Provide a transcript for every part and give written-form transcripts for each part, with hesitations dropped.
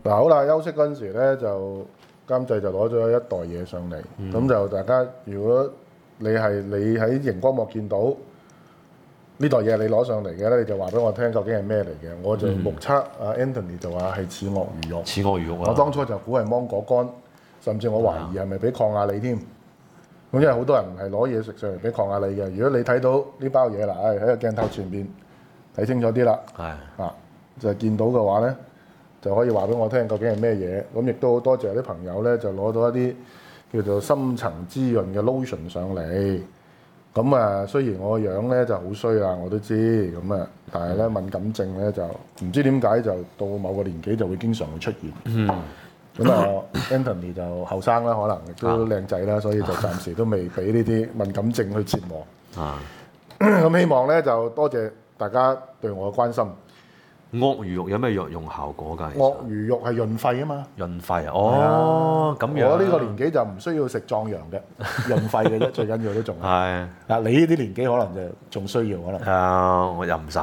嗱好啦，休息嗰陣時咧就監製就攞咗一袋嘢上嚟，咁就大家如果你喺熒光幕見到呢袋嘢你攞上嚟嘅咧，你就話俾我聽究竟係咩嚟嘅。我就目測阿 Anthony 就話係似鱷魚肉， 似鱷魚肉啊！ 我當初就估係芒果乾，甚至我懷疑係咪俾抗亞里添。咁因為好多人係攞嘢食上嚟俾抗亞里嘅。如果你睇到呢包嘢啦，喺個鏡頭前邊睇清楚啲啦，就係見到嘅話咧，就可以話俾我聽究竟係咩嘢。咁亦都好多謝啲朋友咧，就攞到一啲叫做深層滋潤嘅 lotion 上嚟。咁啊，雖然我個樣咧就好衰啦，我都知咁啊，但係咧敏感症咧就唔知點解就到某個年紀就會經常會出現。咁啊，Anthony 就後生啦，可能亦都靚仔啦，所以就暫時都未俾呢啲敏感症去折磨。咁希望咧就多謝大家對我嘅關心。 鱷魚肉有咩藥用效果㗎？ 鱷魚肉係潤肺啊嘛。 潤肺啊！哦，咁樣。 我呢個年紀就唔需要食壯陽嘅，潤肺嘅啫，最緊要都仲係。 係。 嗱，你呢啲年紀可能就仲需要可能。 我又唔使。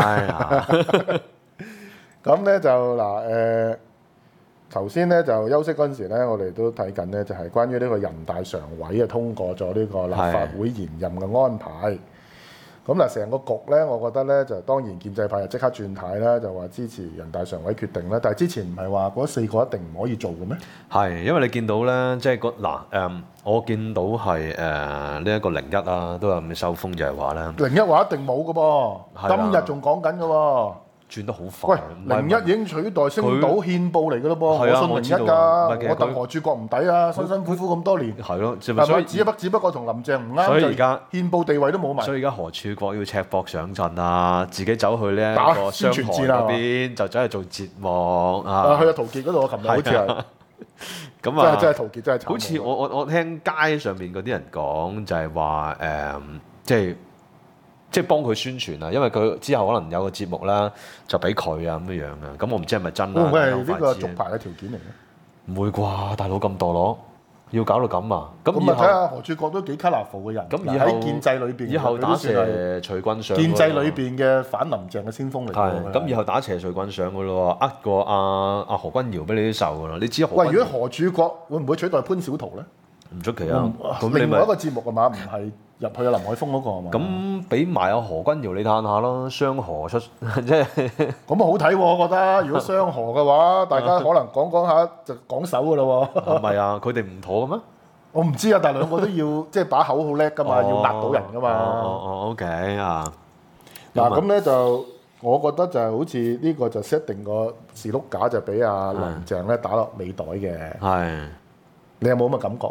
咁咧就嗱頭先咧就休息嗰陣時咧，我哋都睇緊咧，就係關於呢個人大常委啊通過咗呢個立法會延任嘅安排。咁嗱，成個局咧，我覺得咧就當然建制派就即刻轉軚啦，就話支持人大常委決定啦。但係之前唔係話嗰4個一定唔可以做嘅咩？ 係，因為你見到咧，即係我見到係呢一個01啊，都有咁嘅收風，就係話咧 01話一定冇嘅噃，今日仲講緊嘅喎。 轉得好快。 喂，01已經取代星島憲報嚟嘅咯噃，我信01㗎，我戥何柱國唔抵啊，辛辛苦苦咁多年。 係咯， 係咪？只不過同林鄭唔啱， 所以而家憲報地位都冇埋。 所以而家何柱國要赤膊上陣啊，自己走去呢一個商台嗰邊就走去做節目啊。 去阿陶傑嗰度，我琴日好似係。 咁啊， 真係陶傑真係慘。 好似我聽街上面嗰啲人講，就係話即係幫佢宣傳啊，因為佢之後可能有個節目啦，就俾佢啊咁樣啊。咁我唔知係咪真啊？ 會唔會係呢個續牌嘅條件嚟嘅？ 唔會啩，大佬咁墮落，要搞到咁啊！咁咪睇下何柱國都幾 colourful 嘅人。咁喺建制裏邊， 以後打斜徐君上。 建制裏邊嘅反林鄭嘅先鋒嚟㗎。咁以後打斜徐君上㗎咯喎，呃過阿何君堯俾你都受㗎啦。你知喂，如果何柱國會唔會取代潘小桃咧？ 唔出奇啊！ 另外一個節目啊嘛，唔係入去阿林海峰嗰個啊嘛。 咁俾埋阿何君堯你嘆下咯，雙河出即係咁啊好睇喎！我覺得如果雙河嘅話，大家可能講下就講手㗎咯喎。 係咪啊？佢哋唔妥嘅咩？ 我唔知啊，但係兩個都要即係把口好叻㗎嘛，要壓到人㗎嘛。 OK 啊。 嗱咁咧就，我覺得就係好似呢個就 set 定個士碌架就俾阿林鄭咧打落尾袋嘅。 係。 你有冇咁嘅感覺？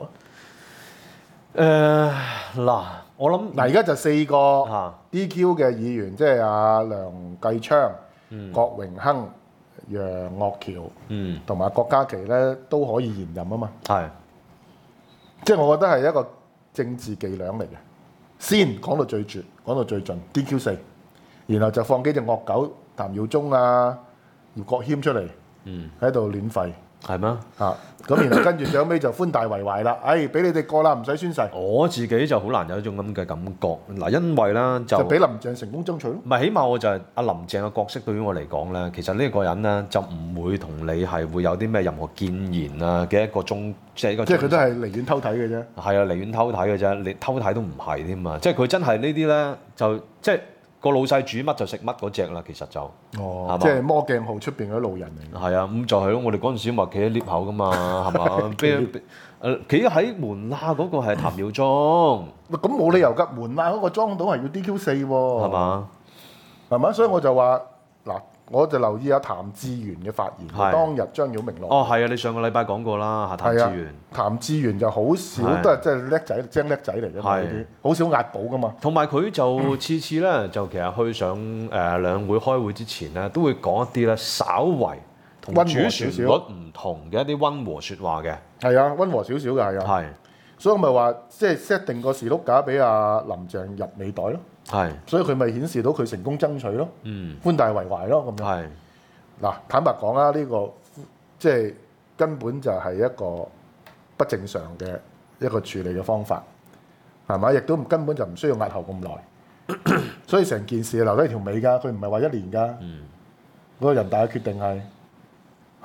嗱，我諗而家就4個 DQ 嘅議員，即係阿梁繼昌、郭榮鏗、楊岳橋，同埋郭家麒咧都可以延任啊嘛。 係， 即係我覺得係一個政治伎倆嚟嘅。先講到最絕，講到最盡 DQ 4，然後就放幾隻惡狗，譚耀宗啊、姚國謙出嚟，喺度亂吠。 係咩？ 咁然後跟住最後尾就寬大為懷啦，俾你哋過啦，唔使宣誓。 我自己就好難有一種咁嘅感覺。嗱，因為咧就俾林鄭成功爭取咯。 唔係，起碼我就係阿林鄭嘅角色對於我嚟講咧，其實呢個人咧就唔會同你係會有啲咩任何建言啊嘅一個中，即係一個。 即係佢都係離遠偷睇嘅啫。 係啊，離遠偷睇嘅啫，你偷睇都唔係添啊！即係佢真係呢啲咧，就即係。個老細煮乜就食乜嗰隻啦，其實就即係魔鏡號出邊嗰啲路人嚟。 係啊，咁就係咯。我哋嗰陣時咪企喺 lift 口噶嘛，係嘛？企喺門罅嗰個係譚耀宗。 咁冇理由㗎，門罅嗰個裝到係要 DQ 4喎。 係嘛？ 係嘛？所以我就話嗱，我就留意下譚志源嘅發言。當日張曉明落。 係啊！你上個禮拜講過啦，譚志源。 譚志源就好少都係即係叻仔、精叻仔嚟㗎嘛，呢啲好少押寶㗎嘛。 同埋佢就次次咧，就其實去上兩會開會之前咧，都會講一啲咧稍為同主旋律唔同嘅一啲溫和説話嘅。 係啊，溫和少少㗎，係啊。係。所以我咪話即係 set 定個士碌架俾阿林鄭入尾袋咯。係。所以佢咪顯示到佢成功爭取咯。寬大為懷咯咁樣。係。嗱，坦白講啦，呢個即係根本就係一個不正常嘅一個處理嘅方法，係咪？亦都根本就唔需要押後咁耐，所以成件事留低條尾㗎，佢唔係話1年㗎。嗰個人大嘅決定係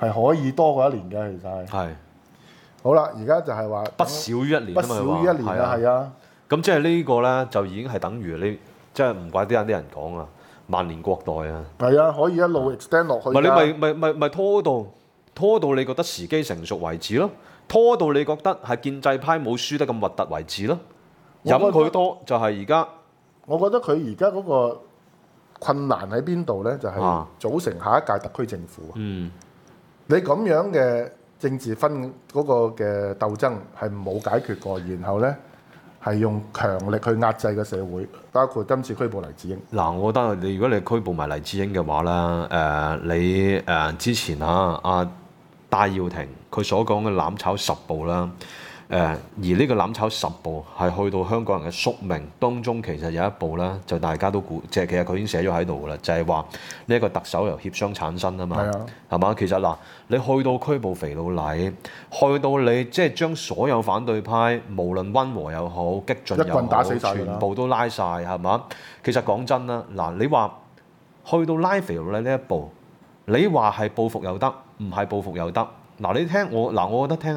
係可以多過1年嘅，其實係。 係好啦，而家就係話不少於1年啊嘛， 不少於1年啊，係啊。 咁即係呢個咧就已經係等於你即係唔怪得有啲人講啊，萬年國代啊。 係啊，可以一路 extend 落去㗎。 唔係你咪拖到你覺得時機成熟為止咯，拖到你覺得係建制派冇輸得咁核突為止咯。飲佢多就係而家。 我覺得佢而家嗰個困難喺邊度咧？就係、組成下一屆特區政府。你咁樣嘅政治分嗰個嘅鬥爭係冇解決過，然後咧係用強力去壓制個社會，包括今次拘捕黎智英。 嗱，我覺得你如果你拘捕埋黎智英嘅話啦，你之前阿戴耀廷佢所講嘅攬炒10步啦。而呢個攬炒10步係去到香港人嘅宿命當中，其實有一步咧，就大家都估，即係其實佢已經寫咗喺度噶啦，就係話呢一個特首由協商產生啊嘛，係嘛？其實嗱，你去到拘捕肥佬黎，去到你即係將所有反對派，無論溫和又好、激進又好，全部都拉晒，係嘛？其實講真啦，嗱，你話去到拉肥佬黎呢一步，你話係報復又得，唔係報復又得。嗱，你聽我嗱，我覺得聽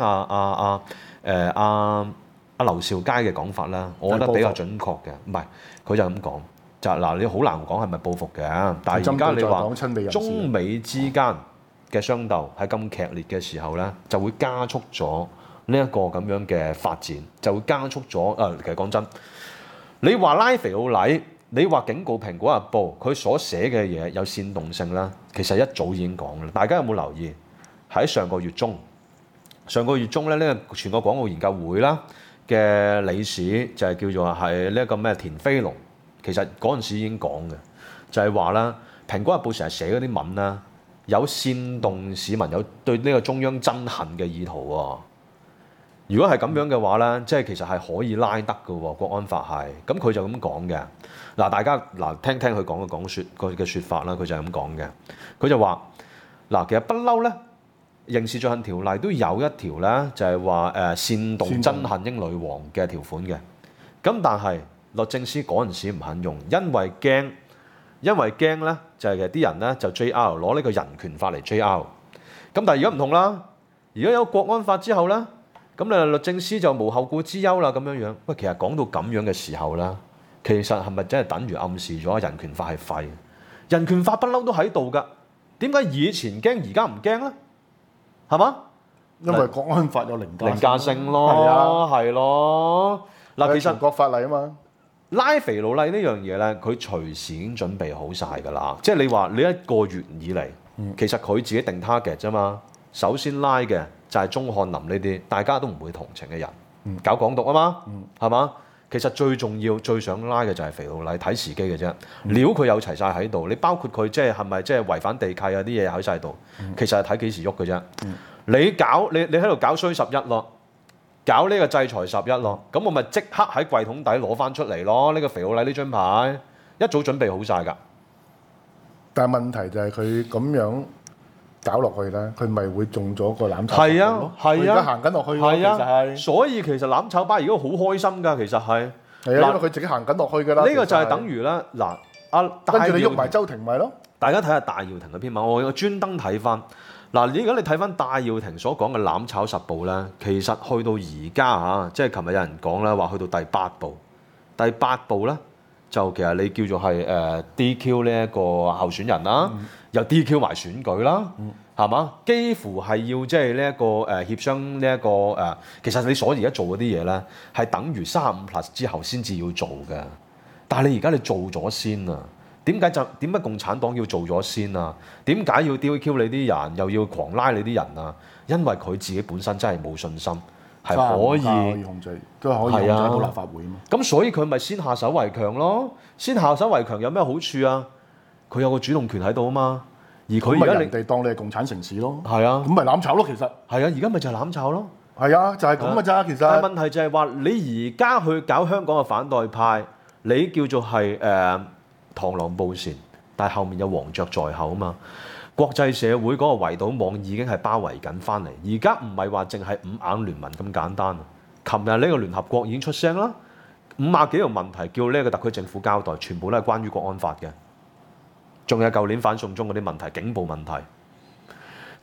阿劉兆佳嘅講法啦，我覺得比較準確嘅，唔係佢就咁講，就嗱你好難講係咪報復嘅，但係而家你話中美之間嘅相鬥係咁劇烈嘅時候咧，就會加速咗呢一個咁樣嘅發展，就會加速咗其實講真，你話拉肥佬黎，你話警告蘋果日報佢所寫嘅嘢有煽動性啦，其實一早已經講啦，大家有冇留意？喺上個月中咧，呢個全國廣告研究會啦嘅理事就係叫做係呢一個咩田飛龍，其實嗰陣時已經講嘅，就係話啦，蘋果日報成日寫嗰啲文啦，有煽動市民有對呢個中央憎恨嘅意圖喎。如果係咁樣嘅話咧，即係其實係可以拉得嘅喎，國安法係。咁佢就咁講嘅。嗱，大家嗱聽聽佢嘅説法啦，佢就係咁講嘅。佢就話嗱，其實不嬲咧。刑事罪行條例都有一條咧，就係話煽動憎恨英女王嘅條款嘅。咁但係律政司嗰陣時唔肯用，因為驚咧就係啲人咧就 JR 攞呢個人權法嚟 JR。咁但係而家唔同啦，而家有國安法之後咧，咁你律政司就無後顧之憂啦咁樣樣。喂，其實講到咁樣嘅時候咧，其實係咪真係等於暗示咗人權法係廢？人權法不嬲都喺度㗎，點解以前驚而家唔驚咧？係嘛？ 因為國安法有凌駕性咯，係咯。嗱，其實全國法例啊嘛， 拉肥佬黎呢樣嘢咧，佢隨時已經準備好晒㗎啦。即係你話你一個月以嚟，其實佢自己定 target 啫嘛。首先拉嘅就係鐘漢林呢啲大家都唔會同情嘅人，搞港獨啊嘛，係嘛？其實最重要、最想拉嘅就係肥佬黎，睇時機嘅啫。料佢有齊晒喺度，你包括佢即係係咪即係違反地契啊啲嘢喺晒度，其實係睇幾時喐嘅啫。你喺度搞衰11咯，搞呢個制裁11咯，咁我咪即刻喺櫃桶底攞翻出嚟咯。呢個肥佬黎呢張牌一早準備好晒㗎。 但係問題就係佢咁樣搞落去咧，佢咪會中咗個攬炒派咯？佢而家行緊落去喎，其實係。所以其實攬炒派而家好開心㗎，其實係。係啊，因為佢自己行緊落去㗎啦。呢個就係等於咧嗱，跟住你喐埋周庭咪咯。大家睇下戴耀廷嘅篇文，我專登睇翻。嗱，如果你睇翻戴耀廷所講嘅攬炒10步咧，其實去到而家嚇，即係琴日有人講啦，話去到第8步，第8步咧就其實你叫做係DQ 呢一個候選人啦，又 DQ 埋選舉啦，係嘛？幾乎係要即係呢一個協商呢一個其實你所而家做嗰啲嘢咧，係等於35+ 之後先至要做嘅，但係你而家你做咗先啊！點解共產黨要做咗先啊？點解要 DQ 你啲人，又要狂拉你啲人啊？因為佢自己本身真係冇信心，係可以控制，都係可以控制到立法會嘛。咁所以佢咪先下手為強咯？先下手為強有咩好處啊？佢有個主動權喺度啊嘛。而佢而家人哋當你係共產城市咯。係啊，咁咪攬炒咯，其實。係啊，而家咪就係攬炒咯。係啊，就係咁嘅咋，其實。但係問題就係話，你而家去搞香港嘅反對派，你叫做係螳螂捕蟬，但係後面有黃雀在後啊嘛！國際社會嗰個圍堵網已經係包圍緊翻嚟，而家唔係話淨係五眼聯盟咁簡單啊！琴日呢個聯合國已經出聲啦，50幾條問題叫呢個特區政府交代，全部都係關於國安法嘅，仲有舊年反送中嗰啲問題、警暴問題，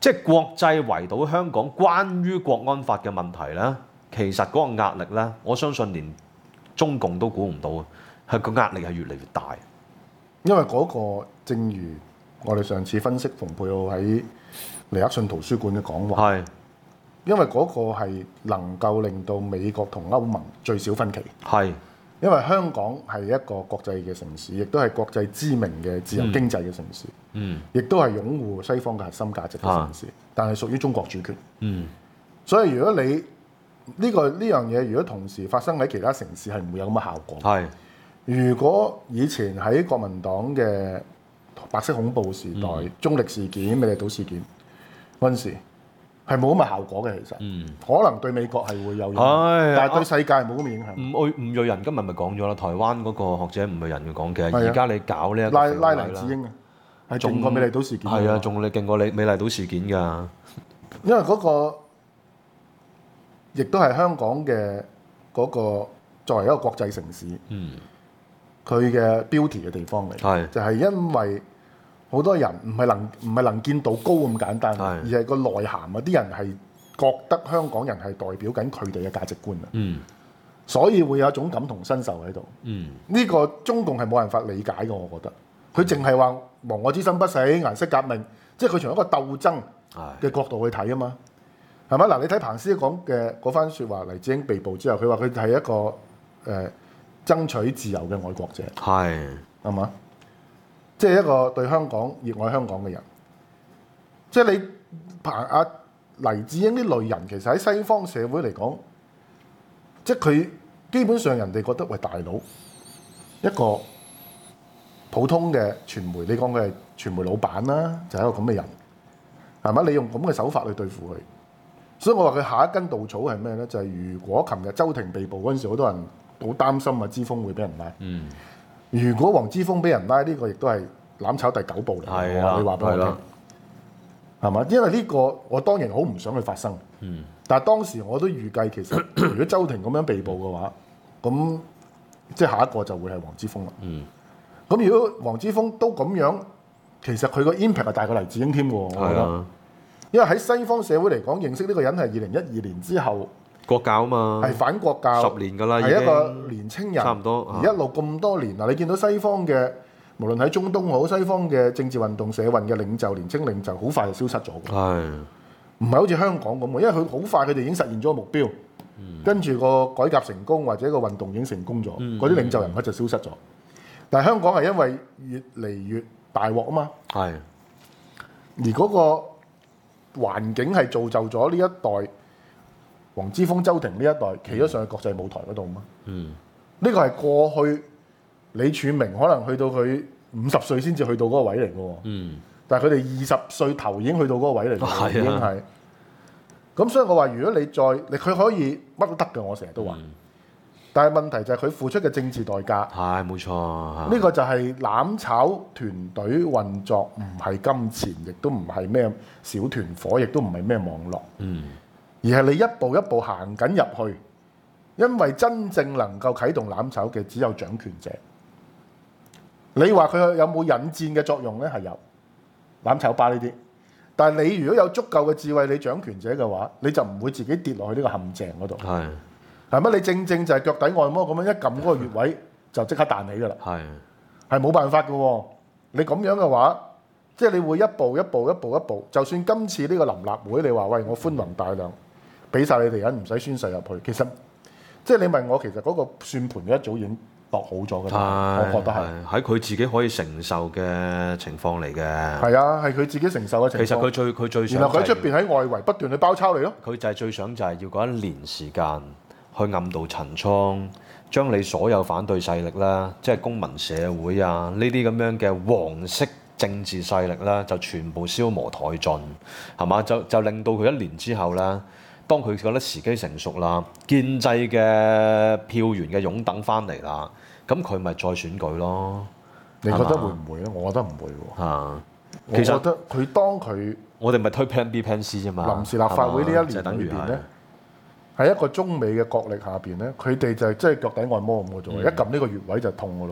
即係國際圍堵香港關於國安法嘅問題咧，其實嗰個壓力咧，我相信連中共都估唔到啊，係個壓力係越嚟越大。 因為嗰個正如我哋上次分析蓬佩奧喺尼克遜圖書館嘅講話， 係因為嗰個係能夠令到美國同歐盟最少分歧。 係因為香港係一個國際嘅城市，亦都係國際知名嘅自由經濟嘅城市，亦都係擁護西方嘅核心價值嘅城市，但係屬於中國主權。所以如果你呢樣嘢，如果同時發生喺其他城市，係唔會有咁嘅效果。 係如果以前喺國民黨嘅白色恐怖時代、中歷事件、美麗島事件嗰陣時，係冇咁嘅效果嘅。其實，可能對美國係會有影響，但係對世界冇咁嘅影響。 吳瑞仁今日咪講咗啦，台灣嗰個學者吳瑞仁嘅講嘅，而家你搞呢一個拉黎智英啊，係勁過美麗島事件。 係啊，仲你勁過你美麗島事件㗎。 因為嗰個亦都係香港嘅嗰個作為一個國際城市，佢嘅標題嘅地方嚟，就係因為好多人唔係能見度高咁簡單，而係個內涵啊！啲人係覺得香港人係代表緊佢哋嘅價值觀啊，所以會有一種感同身受喺度。呢個中共係冇辦法理解嘅，我覺得佢淨係話亡我之心不死，顏色革命，即係佢從一個鬥爭嘅角度去睇啊嘛，係咪？嗱，你睇彭斯講嘅嗰番説話，黎智英被捕之後，佢話佢係一個爭取自由嘅愛國者，係嘛？即係一個對香港熱愛香港嘅人。即係你黎智英呢類人，其實喺西方社會嚟講，即係佢基本上人哋覺得喂，大佬一個普通嘅傳媒，你講佢係傳媒老闆啦，就係一個咁嘅人，係咪？你用咁嘅手法去對付佢，所以我話佢下一根稻草係咩咧？就係如果琴日周庭被捕嗰陣時，好多人好擔心啊，之鋒會俾人拉。如果黃之鋒俾人拉，呢個亦都係攬炒第9步嚟。你話俾我聽，係嘛？因為呢個我當然好唔想去發生。但係當時我都預計，其實如果周庭咁樣被捕嘅話，咁即係下一個就會係黃之鋒啦。咁如果黃之鋒都咁樣，其實佢個 impact 係大過黎智英添喎，我覺得。因為喺西方社會嚟講，認識呢個人係2012年之後。 國教啊嘛，係反國教 10年㗎啦， 係一個年青人， 差唔多。 而一路咁多年嗱，你見到西方嘅，無論喺中東好，西方嘅政治運動、社運嘅領袖、年青領袖，好快就消失咗。唔係好似香港咁喎，因為佢好快，佢哋已經實現咗個目標，跟住個改革成功或者個運動已經成功咗，嗰啲領袖人物就消失咗。但係香港係因為越嚟越大鑊啊嘛，而嗰個環境係造就咗呢一代。黃之鋒、周庭呢一代企咗上去國際舞台嗰度嘛？呢個係過去李柱銘可能去到佢50歲先至去到嗰個位嚟嘅喎。但係佢哋20歲頭已經去到嗰個位嚟嘅，已經係。咁所以我話，如果你佢可以乜都得嘅，我成日都話。但係問題就係佢付出嘅政治代價。 係冇錯。 呢個就係攬炒團隊運作，唔係金錢，亦都唔係咩小團伙，亦都唔係咩網絡。而係你一步一步行緊入去，因為真正能夠啟動攬炒嘅只有掌權者。你話佢有冇引戰嘅作用呢？係有攬炒巴呢啲，但係你如果有足夠嘅智慧，你掌權者嘅話，你就唔會自己跌落去呢個陷阱嗰度。係咪？你正正就係腳底按摩咁樣一撳嗰個穴位就即刻彈起㗎啦。係冇辦法嘅喎。你咁樣嘅話，即係你會一步一步。就算今次呢個臨立會，你話喂，我寬宏大量。俾晒你哋人唔使宣誓入去，其實即係你問我，其實嗰個算盤一早已經度好咗嘅，我覺得係喺佢自己可以承受嘅情況嚟嘅。 係啊，係佢自己承受嘅情況。 其實佢最想， 然後佢喺出邊喺外圍不斷去包抄你咯。 佢就係最想就係要嗰1年時間去暗度陳倉，將你所有反對勢力啦，即係公民社會啊呢啲咁樣嘅黃色政治勢力啦，就全部消磨殆盡，係嘛？就令到佢1年之後咧。當佢覺得時機成熟啦，建制嘅票源嘅擁躉翻嚟啦，咁佢咪再選舉咯？ 你覺得會唔會咧？我覺得唔會喎。 其實我覺得佢當佢我哋咪推 Plan B、Plan C 啫嘛。 臨時立法會呢1年裏邊咧，喺一個中美嘅角力下邊咧，佢哋就係即係腳底按摩咁嘅啫喎，一撳呢個穴位就痛嘅咯喎，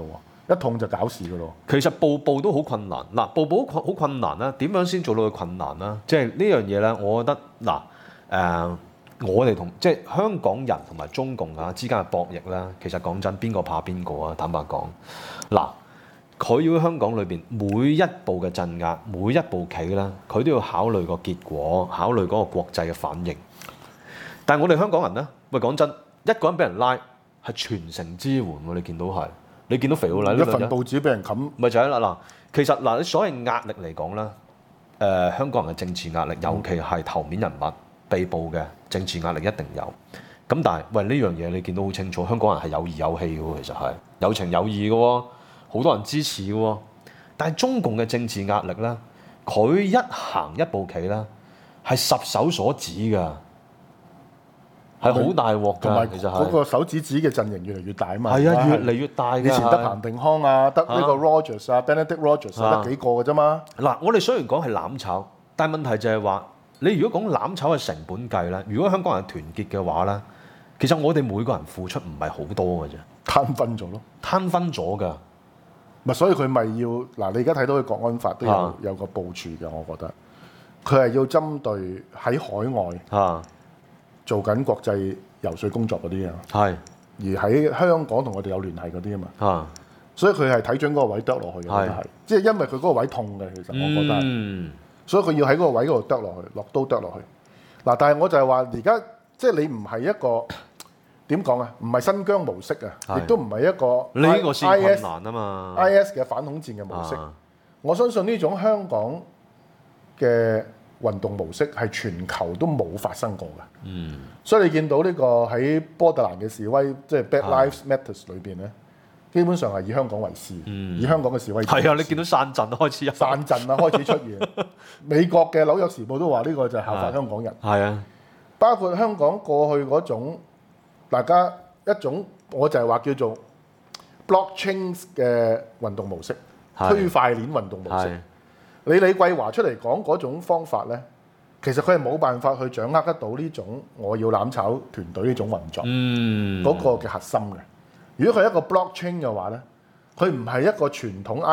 一痛就搞事噶咯。 其實步步都好困難，嗱，步步好困難啦。點樣先做到佢困難啦？即係呢樣嘢咧，我覺得我哋即係香港人同埋中共之間嘅博弈啦。其實講真，邊個怕邊個啊？坦白講，嗱，佢要喺香港裏邊每一步嘅鎮壓，每一步棋啦，佢都要考慮個結果，考慮嗰個國際嘅反應。但係我哋香港人咧，喂，講真，一個人俾人拉係全城支援喎，你見到係。你見到肥佬黎呢一份報紙俾人冚， 咪就係啦嗱。其實嗱，你所謂壓力嚟講咧，香港人嘅政治壓力，尤其係頭面人物被捕嘅政治壓力一定有。咁但係喂，呢樣嘢你見到好清楚，香港人係有義有氣嘅喎，其實係有情有義嘅喎，好多人支持嘅喎。但係中共嘅政治壓力咧，佢一行一步棋咧，係十手所指㗎。係好大鑊㗎，其實係嗰個手指嘅陣營越嚟越大啊嘛。 係啊，越嚟越大㗎。 以前得彭定康啊，得呢個 Rogers 啊，Benedict Rogers 得幾個㗎啫嘛。 嗱，我哋雖然講係攬炒，但係問題就係話，你如果講攬炒嘅成本計咧，如果香港人團結嘅話咧，其實我哋每個人付出唔係好多㗎啫。 攤分咗咯， 攤分咗㗎。 咪所以佢咪要嗱？你而家睇到佢國安法都有個部署嘅，我覺得佢係要針對喺海外做緊國際游說工作嗰啲啊，係而喺香港同我哋有聯繫嗰啲啊嘛，所以佢係睇準嗰個位剁落去嘅，係即係因為佢嗰個位痛嘅，其實我覺得所以佢要喺嗰個位嗰度剁落去，落刀剁落去。嗱，但係我就係話而家即係你唔係一個點講啊？唔係新疆模式啊，亦都唔係一個呢個先困難啊嘛。 IS 嘅反恐戰嘅模式，我相信呢種香港嘅運動模式係全球都冇發生過嘅，所以你見到呢個喺波特蘭嘅示威，即係 Black Lives Matter 裏邊咧，基本上係以香港為師，以香港嘅示威者。 係啊，你見到散陣開始散陣啊開始出現，美國嘅紐約時報都話呢個就係效法香港人。係啊，包括香港過去嗰種大家一種，我就係話叫做 blockchain 嘅運動模式，區塊鏈運動模式。李桂華出嚟講嗰種方法咧，其實佢係冇辦法去掌握得到呢種我要攬炒團隊呢種運作嗰個嘅核心嘅。如果佢係一個 blockchain 嘅話咧，佢唔係一個傳統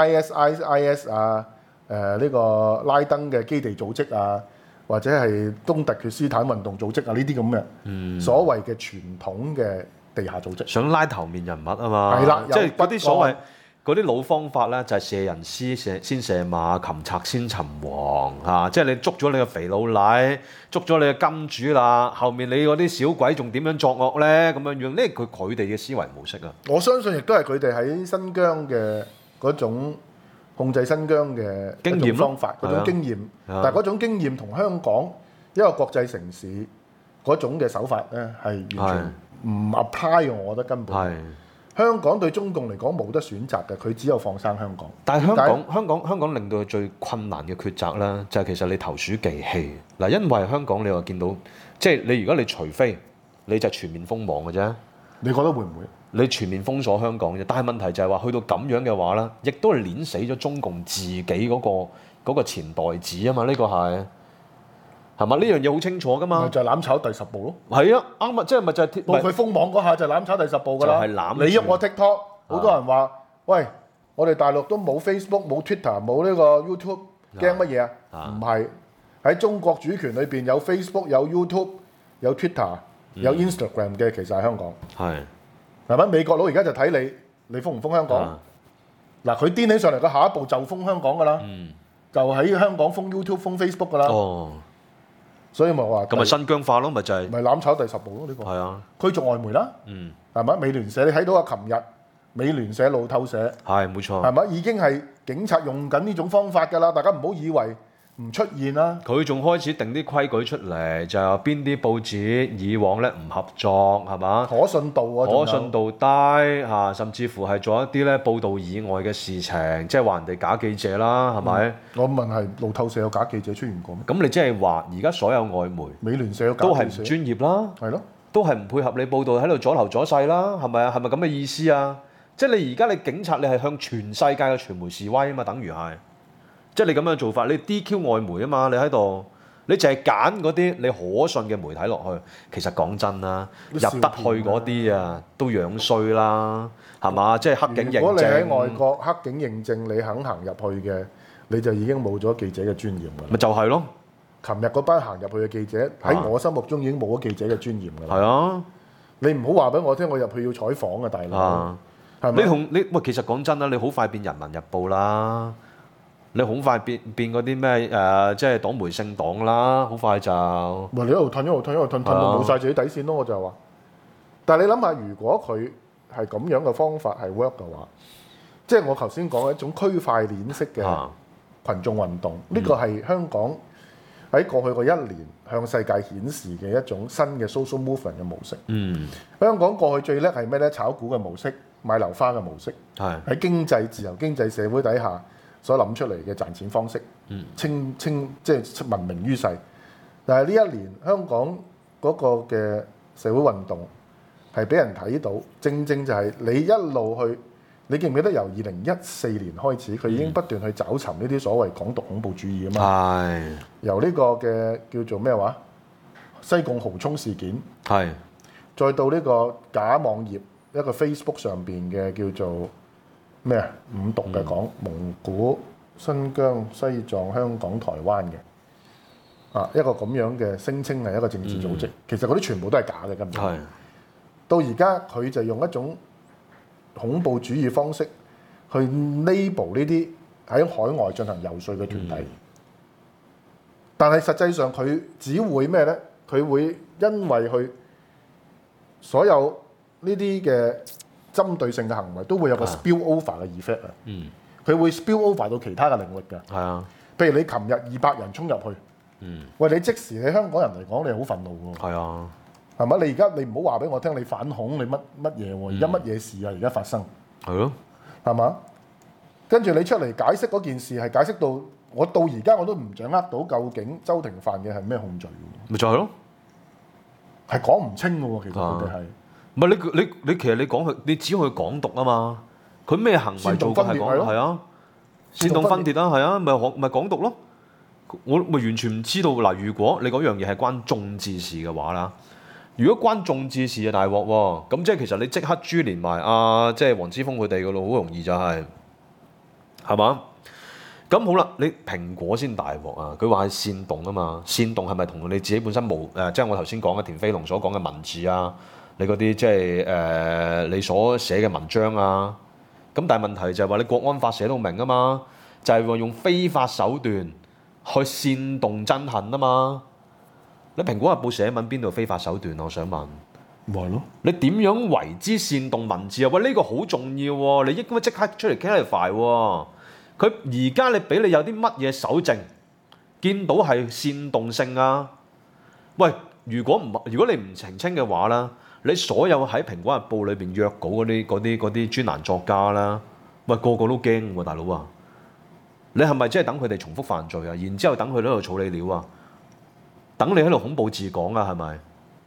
IS 啊，呢個拉登嘅基地組織啊，或者係東突厥斯坦運動組織啊呢啲咁嘅所謂嘅傳統嘅地下組織， 想拉頭面人物啊嘛， 係啦， 即係嗰啲所謂。嗰啲老方法咧就係射人先射馬，擒賊先擒王嚇，即係你捉咗你個肥佬黎，捉咗你個金主啦，後面你嗰啲小鬼仲點樣作惡咧？咁樣樣呢？佢哋嘅思維模式啊！ 我相信亦都係佢哋喺新疆嘅嗰種控制新疆嘅經驗方法，嗰種經驗，但係嗰種經驗同香港一個國際城市嗰種嘅手法咧係完全唔 apply 嘅，我覺得根本。香港對中共嚟講冇得選擇嘅，佢只有放生香港。 但係香港令到佢最困難嘅抉擇咧，就係其實你投鼠忌器嗱，因為香港你話見到，即係你如果你除非你就全面封網嘅啫， 你覺得會唔會？ 你全面封鎖香港啫，但係問題就係話去到咁樣嘅話咧，亦都係碾死咗中共自己嗰個錢袋子啊嘛，呢個係。係嘛？呢樣嘢好清楚噶嘛？ 咪就係攬炒第10步咯。 係啊，啱啊，即係咪就係到佢封網嗰下就攬炒第10步㗎啦。你喐我 TikTok，好多人話：喂，我哋大陸都冇 Facebook、冇 Twitter、冇呢個 YouTube，驚乜嘢啊？唔係喺中國主權裏邊有 Facebook、有 YouTube、有 Twitter、有 Instagram 嘅，其實係香港。係咪？美國佬而家就睇你封唔封香港？嗱，佢癲起上嚟，佢下一步就封香港㗎啦。就喺香港封 YouTube、封 Facebook 㗎啦。所以咪話咁咪新疆化咯，咪就係咪攬炒第10步咯？呢個係啊， 驅逐外媒啦，係咪？美聯社你睇到啊，琴日美聯社、路透社係冇錯， 係咪？已經係警察用緊呢種方法㗎啦，大家唔好以為唔出現啦。 佢仲開始定啲規矩出嚟，就係邊啲報紙以往咧唔合作係嘛？ 可信度啊， 可信度低嚇，甚至乎係做一啲咧報導以外嘅事情，即係話人哋假記者啦，係咪？ 我問係路透社有假記者出現過咩？ 咁你即係話而家所有外媒、 美聯社有假都係唔專業啦， 係咯， 都係唔配合你報導，喺度阻頭阻勢啦，係咪啊？係咪咁嘅意思啊？即係你而家你警察你係向全世界嘅傳媒示威啊嘛，等於係。即係你咁樣做法，你 DQ 外媒啊嘛，你喺度， 你淨係揀嗰啲你可信嘅媒體落去，其實講真啦，入得去嗰啲啊都樣衰啦，係嘛？即係黑警認證。 如果你喺外國黑警認證，你肯行入去嘅，你就已經冇咗記者嘅尊嚴㗎啦。 咪就係咯。 琴日嗰班行入去嘅記者喺我心目中已經冇咗記者嘅尊嚴㗎啦。 係啊， 你唔好話俾我聽，我入去要採訪啊，大佬。係咪？ 喂，其實講真啦，你好快變人民日報啦。你好快變嗰啲咩即係黨媒聖黨啦，好快就。 咪你一路褪到冇晒自己底線咯，我就係話。但係你諗下，如果佢係咁樣嘅方法係 work 嘅話，即係我頭先講一種區塊鏈式嘅群眾運動，呢個係香港喺過去嗰一年向世界顯示嘅一種新嘅 social movement 嘅模式。香港過去最叻係咩呢？炒股嘅模式、買樓花嘅模式，喺經濟自由經濟社會底下所諗出嚟嘅賺錢方式，即係聞名於世。但係呢一年香港嗰個嘅社會運動係俾人睇到，正就係你一路去，你記唔記得由2014年開始，佢已經不斷去找尋呢啲所謂港獨恐怖主義啊嘛。由呢個嘅叫做咩話西貢蠔涌事件，再到呢個假網頁一個 Facebook 上邊嘅叫做咩啊五獨嘅講蒙古、新疆、西藏、香港、台灣嘅一個咁樣嘅聲稱係一個政治組織，其實嗰啲全部都係假嘅根本。到而家佢就用一種恐怖主義方式去 label 呢啲喺海外進行遊說嘅團體，但係實際上佢只會咩呢？佢會因為佢所有呢啲嘅針對性嘅行為都會有個 spill over 嘅 effect 啊！佢會 spill over 到其他嘅領域㗎。譬如你琴日200人衝入去，喂，你即時你香港人嚟講，你好憤怒喎。係咪？你而家你唔好話俾我聽，你反恐你乜嘢喎？而家乜嘢事啊？而家發生係咯，係嘛？跟住你出嚟解釋嗰件事，係解釋到我到而家我都唔掌握到究竟周庭犯嘅係咩控罪喎？咪就係咯，係講唔清嘅喎。其實佢哋係唔係你其實你講佢，你指佢港獨啊嘛？佢咩行為做過係講係啊？煽動分裂啦，係啊，咪港獨咯？我咪完全唔知道嗱。如果你嗰樣嘢係關眾志事嘅話啦。如果關眾志事就大鑊喎，咁即係其實你即刻株連埋即係黃之鋒佢哋嘅咯，好容易就係嘛？咁好啦，你蘋果先大鑊啊！佢話係煽動啊嘛，煽動係咪同你自己本身冇即係我頭先講嘅田飛龍所講嘅文字啊，你嗰啲即係你所寫嘅文章啊？咁但係問題就係話你國安法寫到明啊嘛，就係話用非法手段去煽動憎恨啊嘛。你蘋果日報寫文邊度非法手段啊？我想問，咪係咯？你點樣為之煽動文字啊？喂，呢個好重要喎！你應該即刻出嚟 clarify 喎。佢而家你俾你有啲乜嘢搜證，見到係煽動性啊？喂，如果你唔澄清嘅話啦，你所有喺蘋果日報裏邊約稿嗰啲專欄作家啦，喂個個都驚喎，大佬啊！你係咪即係等佢哋重複犯罪啊？然之後等佢喺度儲你料啊？等你喺度恐怖治港啊，係咪？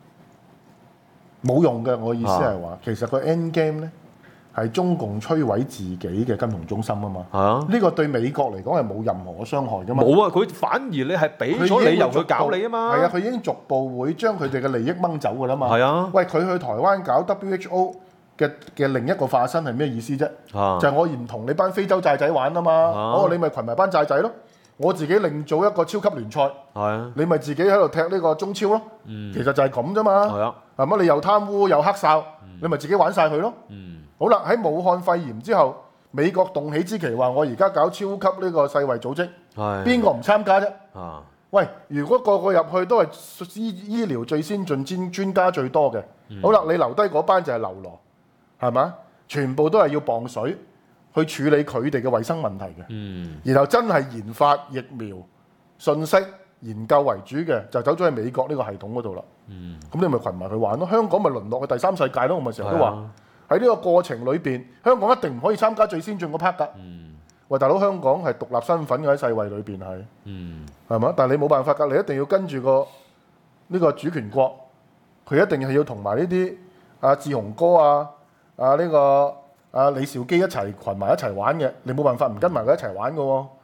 冇用嘅，我意思係話，其實個 end game 咧係中共摧毀自己嘅金融中心啊嘛。呢個對美國嚟講係冇任何嘅傷害噶嘛。冇啊，佢反而你係俾咗理由佢搞你啊嘛。係啊，佢已經逐步會將佢哋嘅利益掹走噶啦嘛。係啊。喂，佢去台灣搞 WHO 嘅另一個化身係咩意思啫？就係我唔同你班非洲債仔玩啊嘛。你咪群埋班債仔咯。我自己另做一個超級聯賽，你咪自己喺度踢呢個中超咯。其實就係咁啫嘛。係咪？你又貪污又黑哨，你咪自己玩晒佢咯。好啦，喺武漢肺炎之後，美國動起之旗話我而家搞超級呢個世衛組織，邊個唔參加啫？喂，如果個個入去都係醫療最先進專家最多嘅，好啦，你留低嗰班就係流羅，係嘛？全部都係要磅水。去處理佢哋嘅衞生問題嘅，然後真係研發疫苗、信息研究為主嘅，就走咗去美國呢個系統嗰度啦。咁你咪群埋佢玩咯。香港咪淪落去第三世界咯。我咪成日都話喺呢個過程裏邊，香港一定唔可以參加最先進嗰 part 㗎。喂，大佬，香港係獨立身份嘅喺世衛裏邊係嘛？但係你冇辦法㗎，你一定要跟住呢個主權國，佢一定係要同埋呢啲志雄哥呢個。李兆基一齊群埋一齊玩嘅，你冇辦法唔跟埋佢一齊玩嘅喎，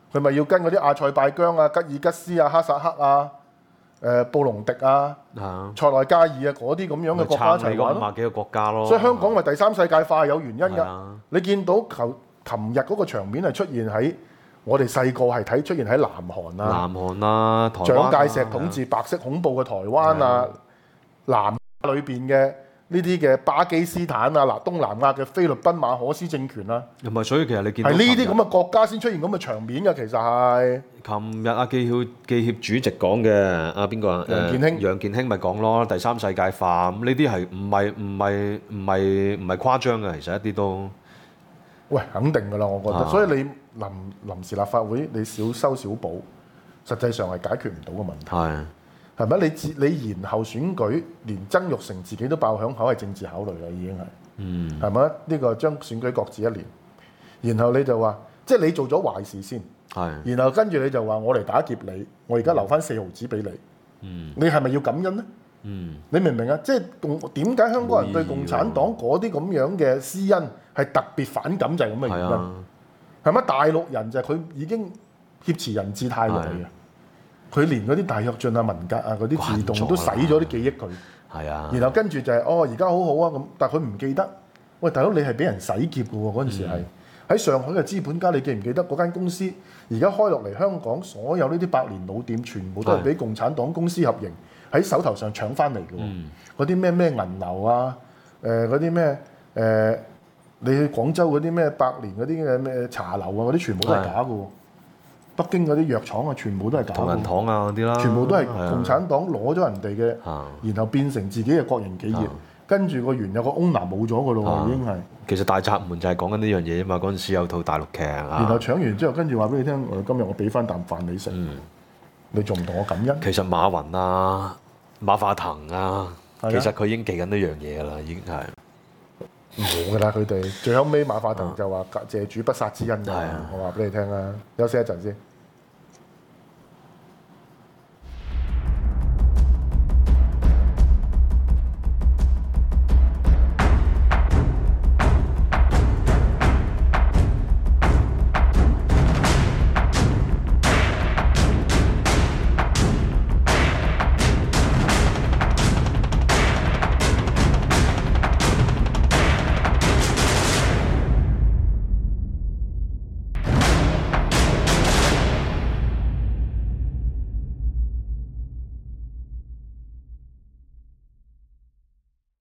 佢咪要跟嗰啲阿塞拜疆啊、吉爾吉斯啊、哈薩克啊、布隆迪啊、塞內加爾啊嗰啲咁樣嘅國家一齊玩咯。50幾個國家咯。 所以香港咪第三世界化係有原因㗎。你見到琴日嗰個場面係出現喺我哋細個係睇出現喺南韓啊、 台灣蔣介石統治白色恐怖嘅台灣啊、南亞裏邊嘅呢啲嘅巴基斯坦啊、東南亞嘅菲律賓馬可斯政權啊， 唔係，所以其實你見到係呢啲咁嘅國家先出現咁嘅場面㗎，其實係。 琴日阿記協主席講嘅，阿邊個啊？楊健興咪講咯，第三世界化咁呢啲係唔係誇張嘅，其實一啲都。 喂，肯定㗎啦，我覺得。所以你臨時立法會你少收少補，實際上係解決唔到嘅問題。係咪？你延後選舉，連曾鈺成自己都爆響口係政治考慮啦，已經係。係咪？呢個將選舉擱置1年，然後你就話，即係你做咗壞事先。然後跟住你就話我嚟打劫你，我而家留翻4毫子俾你。你係咪要感恩呢？你明唔明啊？即係點解香港人對共產黨嗰啲咁樣嘅私恩係特別反感，就係咁嘅原因。係咪？大陸人就係佢已經挾持人質太耐嘅，佢連嗰啲大躍進啊、文革啊嗰啲自動都洗咗啲記憶佢。然後跟住就係而家好好啊咁，但係佢唔記得。喂，大佬你係俾人洗劫嘅喎，嗰陣時係喺上海嘅資本家，你記唔記得嗰間公司而家開落嚟香港所有呢啲百年老店，全部都係俾共產黨公司合營喺手頭上搶翻嚟嘅喎。嗰啲咩銀樓啊，嗰啲咩你去廣州嗰啲咩百年嗰啲嘅咩茶樓啊，嗰啲全部都係假嘅喎。北京嗰啲藥廠啊，全部都係假嘅。同仁堂啊嗰啲啦，全部都係共產黨攞咗人哋嘅，然後變成自己嘅國營企業。跟住個原有個 owner 冇咗嘅咯喎，已經係。其實大閘門就係講緊呢樣嘢啊嘛，嗰陣時有套大陸劇啊。然後搶完之後，跟住話俾你聽，今日我俾翻啖飯你食，你仲唔同我感恩？其實馬雲啊、馬化騰啊，其實佢已經記緊呢樣嘢啦，已經係。冇㗎啦，佢哋最後尾馬化騰就話謝主不殺之恩㗎。我話俾你聽啦，休息一陣先。